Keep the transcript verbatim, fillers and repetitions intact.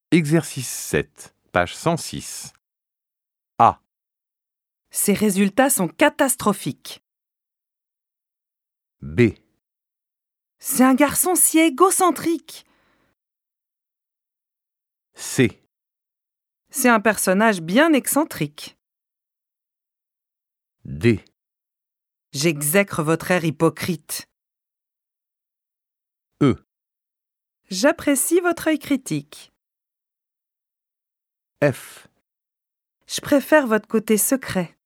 Exercice sept, page cent six. A. Ces résultats sont catastrophiques. B. C'est un garçon si égocentrique. C. C'est un personnage bien excentrique. D. J'exècre votre air hypocrite. E. J'apprécie votre œil critique. F. Je préfère votre côté secret.